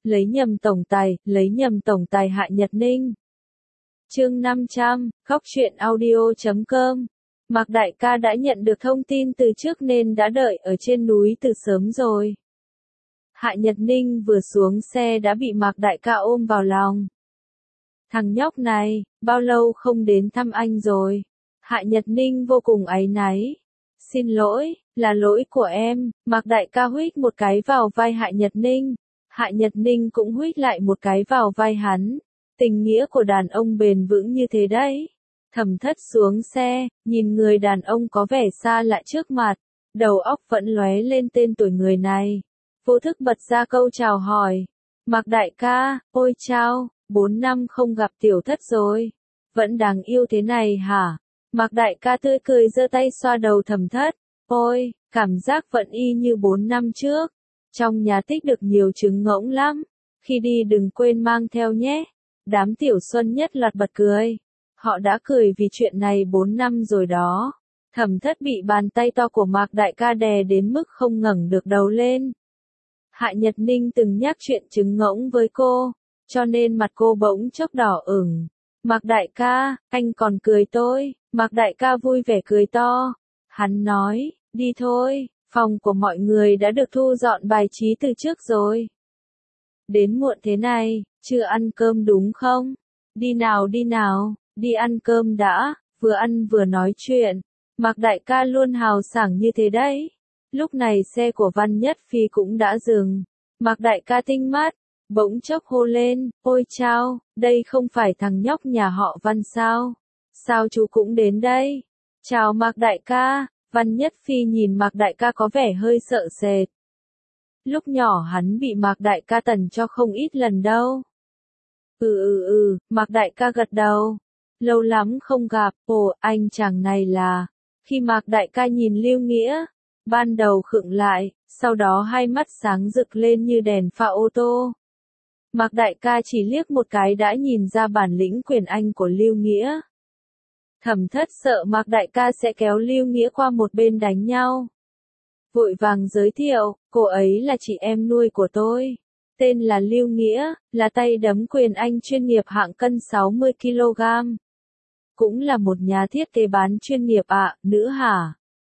lấy nhầm tổng tài Hạ Nhật Ninh. Chương 500, khóc chuyện audio.com. Mạc đại ca đã nhận được thông tin từ trước nên đã đợi ở trên núi từ sớm rồi. Hạ Nhật Ninh vừa xuống xe đã bị Mạc đại ca ôm vào lòng. Thằng nhóc này, bao lâu không đến thăm anh rồi? Hạ Nhật Ninh vô cùng áy náy. Xin lỗi, là lỗi của em. Mạc đại ca huých một cái vào vai Hạ Nhật Ninh. Hạ Nhật Ninh cũng huých lại một cái vào vai hắn. Tình nghĩa của đàn ông bền vững như thế đấy. Thẩm Thất xuống xe, nhìn người đàn ông có vẻ xa lạ trước mặt, đầu óc vẫn lóe lên tên tuổi người này. Vô thức bật ra câu chào hỏi. Mạc đại ca, ôi chao, 4 năm không gặp Tiểu Thất rồi. Vẫn đáng yêu thế này hả? Mạc đại ca tươi cười giơ tay xoa đầu Thẩm Thất. Ôi, cảm giác vẫn y như 4 năm trước. Trong nhà tích được nhiều trứng ngỗng lắm. Khi đi đừng quên mang theo nhé. Đám Tiểu Xuân nhất loạt bật cười. Họ đã cười vì chuyện này 4 năm rồi đó. Thẩm Thất bị bàn tay to của Mạc đại ca đè đến mức không ngẩng được đầu lên. Hạ Nhật Ninh từng nhắc chuyện trứng ngỗng với cô, cho nên mặt cô bỗng chốc đỏ ửng. Mạc đại ca, anh còn cười tôi. Mạc đại ca vui vẻ cười to. Hắn nói, đi thôi, phòng của mọi người đã được thu dọn bài trí từ trước rồi. Đến muộn thế này, chưa ăn cơm đúng không? Đi nào, đi ăn cơm đã, vừa ăn vừa nói chuyện. Mạc đại ca luôn hào sảng như thế đấy. Lúc này xe của Văn Nhất Phi cũng đã dừng. Mạc đại ca tinh mắt, bỗng chốc hô lên, ôi chao, đây không phải thằng nhóc nhà họ Văn sao? Sao chú cũng đến đây? Chào Mạc đại ca. Văn Nhất Phi nhìn Mạc đại ca có vẻ hơi sợ sệt. Lúc nhỏ hắn bị Mạc đại ca tần cho không ít lần đâu. Mạc đại ca gật đầu. Lâu lắm không gặp, ồ, anh chàng này là... Khi Mạc đại ca nhìn Lưu Nghĩa, ban đầu khựng lại, sau đó hai mắt sáng rực lên như đèn pha ô tô. Mạc đại ca chỉ liếc một cái đã nhìn ra bản lĩnh quyền Anh của Lưu Nghĩa. Thẩm Thất sợ Mạc đại ca sẽ kéo Lưu Nghĩa qua một bên đánh nhau. Vội vàng giới thiệu, cô ấy là chị em nuôi của tôi. Tên là Lưu Nghĩa, là tay đấm quyền Anh chuyên nghiệp hạng cân 60 kg. Cũng là một nhà thiết kế bán chuyên nghiệp ạ, nữ hả?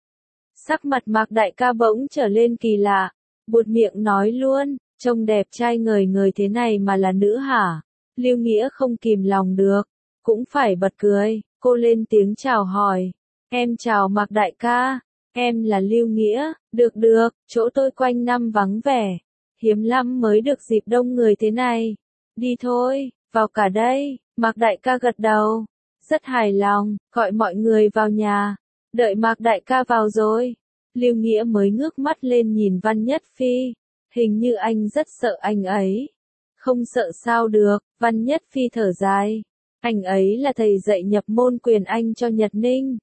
Sắc mặt Mạc đại ca bỗng trở lên kỳ lạ, buột miệng nói luôn, trông đẹp trai ngời ngời thế này mà là nữ hả? Lưu Nghĩa không kìm lòng được, cũng phải bật cười, cô lên tiếng chào hỏi. Em chào Mạc đại ca, em là Lưu Nghĩa, được, chỗ tôi quanh năm vắng vẻ. Hiếm lắm mới được dịp đông người thế này. Đi thôi, vào cả đây. Mạc đại ca gật đầu. Rất hài lòng, gọi mọi người vào nhà. Đợi Mạc đại ca vào rồi. Lưu Nghĩa mới ngước mắt lên nhìn Văn Nhất Phi. Hình như anh rất sợ anh ấy. Không sợ sao được, Văn Nhất Phi thở dài. Anh ấy là thầy dạy nhập môn quyền Anh cho Nhật Ninh.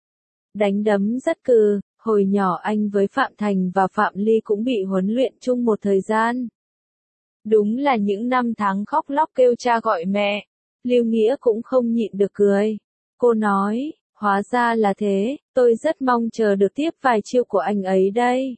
Đánh đấm rất cừ. Hồi nhỏ anh với Phạm Thành và Phạm Ly cũng bị huấn luyện chung một thời gian. Đúng là những năm tháng khóc lóc kêu cha gọi mẹ. Lưu Nghĩa cũng không nhịn được cười. Cô nói, hóa ra là thế, tôi rất mong chờ được tiếp vài chiêu của anh ấy đây.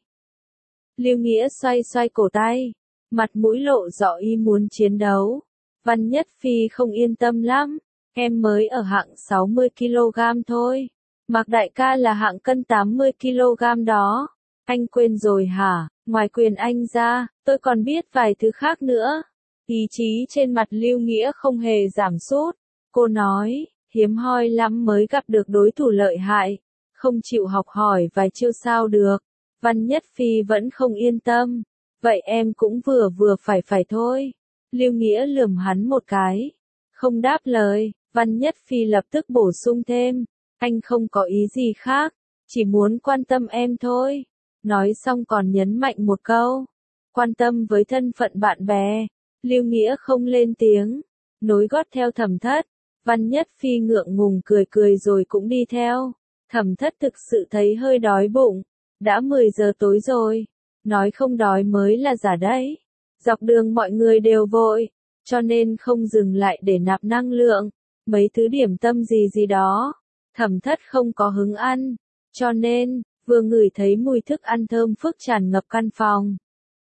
Lưu Nghĩa xoay xoay cổ tay, mặt mũi lộ rõ ý muốn chiến đấu. Văn Nhất Phi không yên tâm lắm, em mới ở hạng 60 kg thôi. Mạc đại ca là hạng cân 80 kg đó. Anh quên rồi hả? Ngoài quyền Anh ra, tôi còn biết vài thứ khác nữa. Ý chí trên mặt Lưu Nghĩa không hề giảm sút. Cô nói, hiếm hoi lắm mới gặp được đối thủ lợi hại. Không chịu học hỏi vài chiêu sao được. Văn Nhất Phi vẫn không yên tâm. Vậy em cũng vừa phải thôi. Lưu Nghĩa lườm hắn một cái. Không đáp lời, Văn Nhất Phi lập tức bổ sung thêm. Anh không có ý gì khác, chỉ muốn quan tâm em thôi. Nói xong còn nhấn mạnh một câu. Quan tâm với thân phận bạn bè. Lưu Nghĩa không lên tiếng, nối gót theo Thẩm Thất. Văn Nhất Phi ngượng ngùng cười rồi cũng đi theo. Thẩm Thất thực sự thấy hơi đói bụng. Đã 10 giờ tối rồi. Nói không đói mới là giả đấy. Dọc đường mọi người đều vội, cho nên không dừng lại để nạp năng lượng. Mấy thứ điểm tâm gì đó. Thẩm Thất không có hứng ăn, cho nên, vừa ngửi thấy mùi thức ăn thơm phức tràn ngập căn phòng.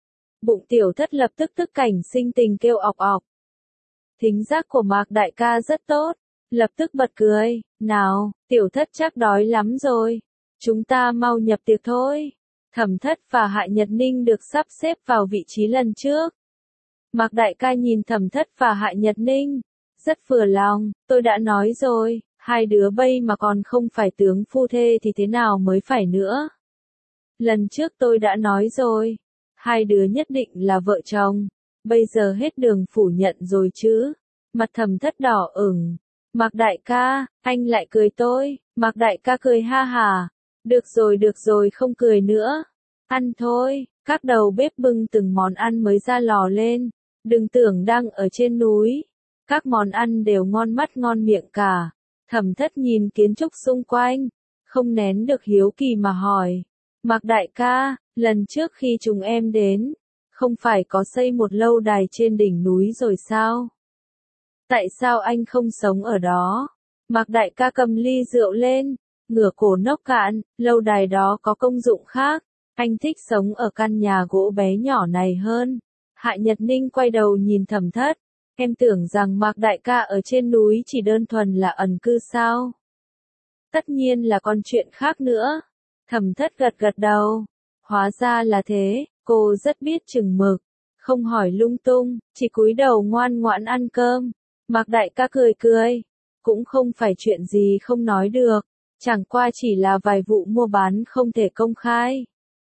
Bụng tiểu thất lập tức tức cảnh sinh tình kêu ọc ọc. Thính giác của Mạc đại ca rất tốt, lập tức bật cười, nào, tiểu thất chắc đói lắm rồi, chúng ta mau nhập tiệc thôi. Thẩm Thất và Hạ Nhật Ninh được sắp xếp vào vị trí lần trước. Mạc đại ca nhìn Thẩm Thất và Hạ Nhật Ninh, rất vừa lòng, tôi đã nói rồi, hai đứa bây mà còn không phải tướng phu thê thì thế nào mới phải nữa. Lần trước tôi đã nói rồi, hai đứa nhất định là vợ chồng, bây giờ hết đường phủ nhận rồi chứ. Mặt Thẩm Thất đỏ ửng, Mạc đại ca, anh lại cười tôi, Mạc đại ca cười ha hả, được rồi không cười nữa, ăn thôi, các đầu bếp bưng từng món ăn mới ra lò lên, đừng tưởng đang ở trên núi, các món ăn đều ngon mắt ngon miệng cả. Thẩm Thất nhìn kiến trúc xung quanh, không nén được hiếu kỳ mà hỏi, Mạc đại ca, lần trước khi chúng em đến, không phải có xây một lâu đài trên đỉnh núi rồi sao? Tại sao anh không sống ở đó? Mạc đại ca cầm ly rượu lên, ngửa cổ nốc cạn, lâu đài đó có công dụng khác, anh thích sống ở căn nhà gỗ bé nhỏ này hơn. Hạ Nhật Ninh quay đầu nhìn Thẩm Thất, em tưởng rằng Mạc đại ca ở trên núi chỉ đơn thuần là ẩn cư sao? Tất nhiên là còn chuyện khác nữa. Thẩm Thất gật gật đầu, hóa ra là thế, cô rất biết chừng mực, không hỏi lung tung, chỉ cúi đầu ngoan ngoãn ăn cơm. Mạc đại ca cười cười, cũng không phải chuyện gì không nói được, chẳng qua chỉ là vài vụ mua bán không thể công khai.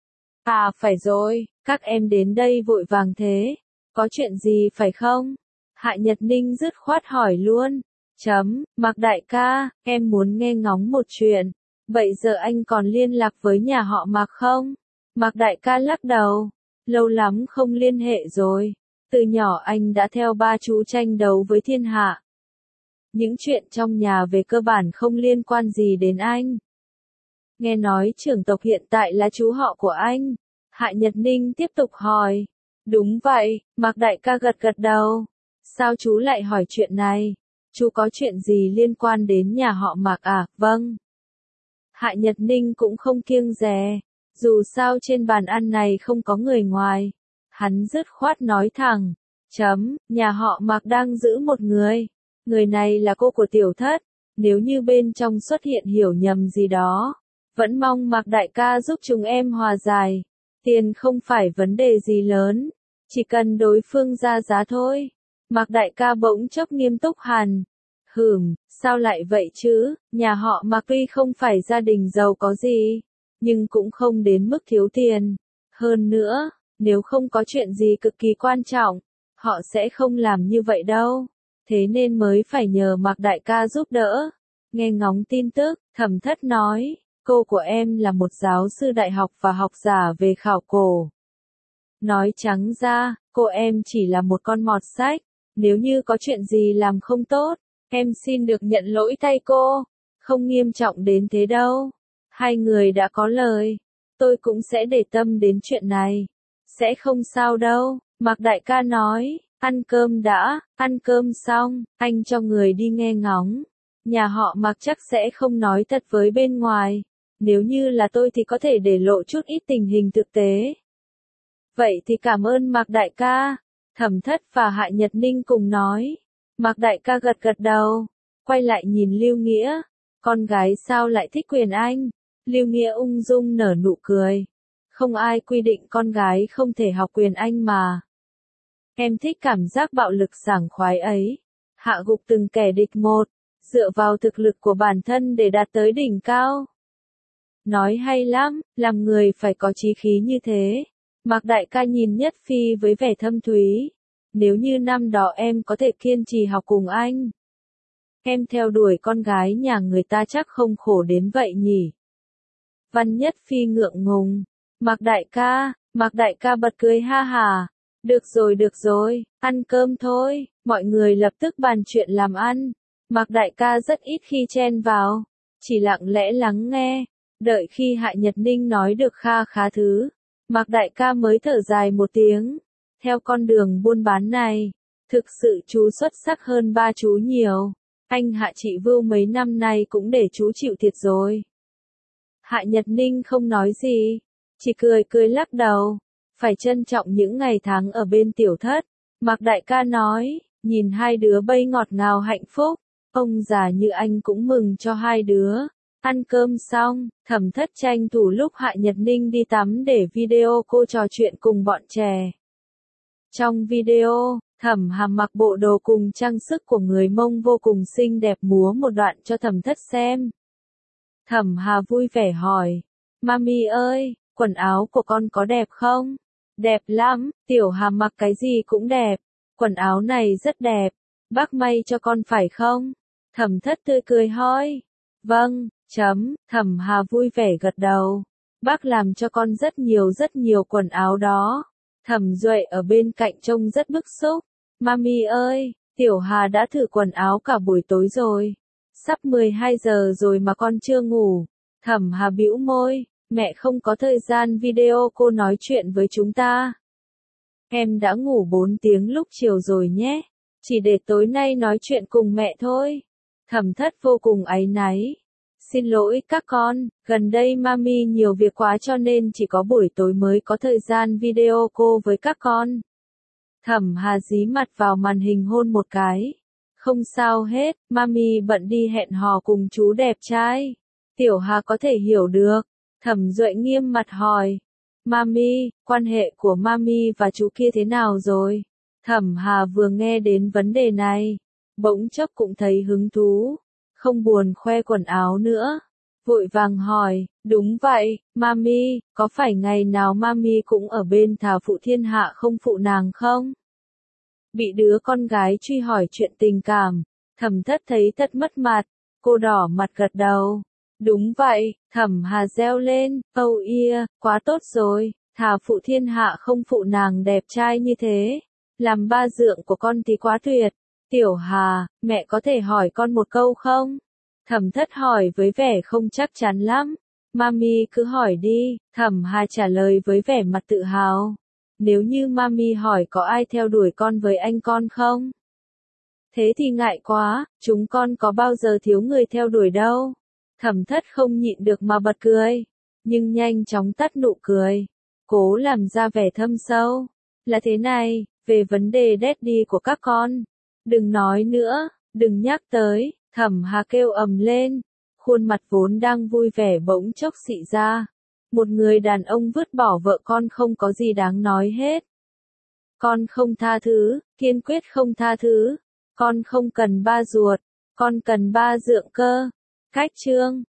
À phải rồi, các em đến đây vội vàng thế, có chuyện gì phải không? Hạ Nhật Ninh dứt khoát hỏi luôn. Mạc đại ca, em muốn nghe ngóng một chuyện, vậy giờ anh còn liên lạc với nhà họ Mạc không? Mạc đại ca lắc đầu, lâu lắm không liên hệ rồi, từ nhỏ anh đã theo ba chú tranh đấu với thiên hạ. Những chuyện trong nhà về cơ bản không liên quan gì đến anh. Nghe nói trưởng tộc hiện tại là chú họ của anh. Hạ Nhật Ninh tiếp tục hỏi. Đúng vậy, Mạc đại ca gật gật đầu. Sao chú lại hỏi chuyện này? Chú có chuyện gì liên quan đến nhà họ Mạc à? Vâng. Hạ Nhật Ninh cũng không kiêng dè. Dù sao trên bàn ăn này không có người ngoài. Hắn dứt khoát nói thẳng. Nhà họ Mạc đang giữ một người. Người này là cô của tiểu thất. Nếu như bên trong xuất hiện hiểu nhầm gì đó, vẫn mong Mạc đại ca giúp chúng em hòa giải. Tiền không phải vấn đề gì lớn, chỉ cần đối phương ra giá thôi. Mạc đại ca bỗng chốc nghiêm túc hẳn. Sao lại vậy chứ, nhà họ Mạc tuy không phải gia đình giàu có gì, nhưng cũng không đến mức thiếu tiền. Hơn nữa, nếu không có chuyện gì cực kỳ quan trọng, họ sẽ không làm như vậy đâu. Thế nên mới phải nhờ Mạc đại ca giúp đỡ. Nghe ngóng tin tức, Thẩm Thất nói, cô của em là một giáo sư đại học và học giả về khảo cổ. Nói trắng ra, cô em chỉ là một con mọt sách, nếu như có chuyện gì làm không tốt, em xin được nhận lỗi thay cô, không nghiêm trọng đến thế đâu. Hai người đã có lời, tôi cũng sẽ để tâm đến chuyện này. Sẽ không sao đâu, Mạc đại ca nói, ăn cơm đã, ăn cơm xong, anh cho người đi nghe ngóng. Nhà họ Mạc chắc sẽ không nói thật với bên ngoài, nếu như là tôi thì có thể để lộ chút ít tình hình thực tế. Vậy thì cảm ơn Mạc đại ca. Thẩm Thất và Hạ Nhật Ninh cùng nói. Mạc đại ca gật gật đầu, quay lại nhìn Lưu Nghĩa, con gái sao lại thích quyền anh? Lưu Nghĩa ung dung nở nụ cười. Không ai quy định con gái không thể học quyền anh mà. Em thích cảm giác bạo lực sảng khoái ấy. Hạ gục từng kẻ địch một, dựa vào thực lực của bản thân để đạt tới đỉnh cao. Nói hay lắm, làm người phải có chí khí như thế. Mạc đại ca nhìn Nhất Phi với vẻ thâm thúy. Nếu như năm đó em có thể kiên trì học cùng anh, em theo đuổi con gái nhà người ta chắc không khổ đến vậy nhỉ. Văn Nhất Phi ngượng ngùng. Mạc đại ca bật cười ha hà. Được rồi, ăn cơm thôi. Mọi người lập tức bàn chuyện làm ăn. Mạc đại ca rất ít khi chen vào, chỉ lặng lẽ lắng nghe. Đợi khi Hạ Nhật Ninh nói được kha khá thứ, Mạc đại ca mới thở dài một tiếng. Theo con đường buôn bán này, thực sự chú xuất sắc hơn ba chú nhiều. Anh Hạ chị Vưu mấy năm nay cũng để chú chịu thiệt rồi. Hạ Nhật Ninh không nói gì, chỉ cười lắc đầu. phải trân trọng những ngày tháng ở bên tiểu thất. Mạc đại ca nói, nhìn hai đứa bay ngọt ngào hạnh phúc, ông già như anh cũng mừng cho hai đứa. Ăn cơm xong, Thẩm Thất tranh thủ lúc Hạ Nhật Ninh đi tắm để video cô trò chuyện cùng bọn trẻ. Trong video, Thẩm Hà mặc bộ đồ cùng trang sức của người Mông vô cùng xinh đẹp múa một đoạn cho Thẩm Thất xem. Thẩm Hà vui vẻ hỏi, Mami ơi, quần áo của con có đẹp không? Đẹp lắm, Tiểu Hà mặc cái gì cũng đẹp. Quần áo này rất đẹp. Bác may cho con phải không? Thẩm Thất tươi cười hỏi. Vâng, Thẩm Hà vui vẻ gật đầu. Bác làm cho con rất nhiều quần áo đó. Thẩm Duệ ở bên cạnh trông rất bức xúc. Mami ơi, Tiểu Hà đã thử quần áo cả buổi tối rồi. Sắp 12 giờ rồi mà con chưa ngủ. Thẩm Hà bĩu môi, mẹ không có thời gian video cô nói chuyện với chúng ta. Em đã ngủ 4 tiếng lúc chiều rồi nhé. Chỉ để tối nay nói chuyện cùng mẹ thôi. Thẩm Thất vô cùng áy náy. Xin lỗi các con, gần đây Mami nhiều việc quá cho nên chỉ có buổi tối mới có thời gian video cô với các con. Thẩm Hà dí mặt vào màn hình hôn một cái. Không sao hết, Mami bận đi hẹn hò cùng chú đẹp trai. Tiểu Hà có thể hiểu được. Thẩm Duệ nghiêm mặt hỏi. Mami, quan hệ của Mami và chú kia thế nào rồi? Thẩm Hà vừa nghe đến vấn đề này, bỗng chốc cũng thấy hứng thú, không buồn khoe quần áo nữa. Vội vàng hỏi, đúng vậy, Mami, có phải ngày nào Mami cũng ở bên Thà Phụ Thiên Hạ không phụ nàng không? Bị đứa con gái truy hỏi chuyện tình cảm, Thẩm Thất thấy thật mất mặt, cô đỏ mặt gật đầu. Đúng vậy, Thẩm Hà reo lên, oh yeah, quá tốt rồi, Thà Phụ Thiên Hạ không phụ nàng đẹp trai như thế. Làm ba dượng của con thì quá tuyệt. Tiểu Hà, mẹ có thể hỏi con một câu không? Thẩm Thất hỏi với vẻ không chắc chắn lắm. Mami cứ hỏi đi, Thẩm Hà trả lời với vẻ mặt tự hào. Nếu như Mami hỏi có ai theo đuổi con với anh con không? Thế thì ngại quá, chúng con có bao giờ thiếu người theo đuổi đâu. Thẩm Thất không nhịn được mà bật cười, nhưng nhanh chóng tắt nụ cười, cố làm ra vẻ thâm sâu. Là thế này, về vấn đề daddy của các con, đừng nói nữa, đừng nhắc tới, Thẩm Hà kêu ầm lên, khuôn mặt vốn đang vui vẻ bỗng chốc xị ra. Một người đàn ông vứt bỏ vợ con không có gì đáng nói hết. Con không tha thứ, kiên quyết không tha thứ. Con không cần ba ruột, con cần ba dượng cơ. Cách chương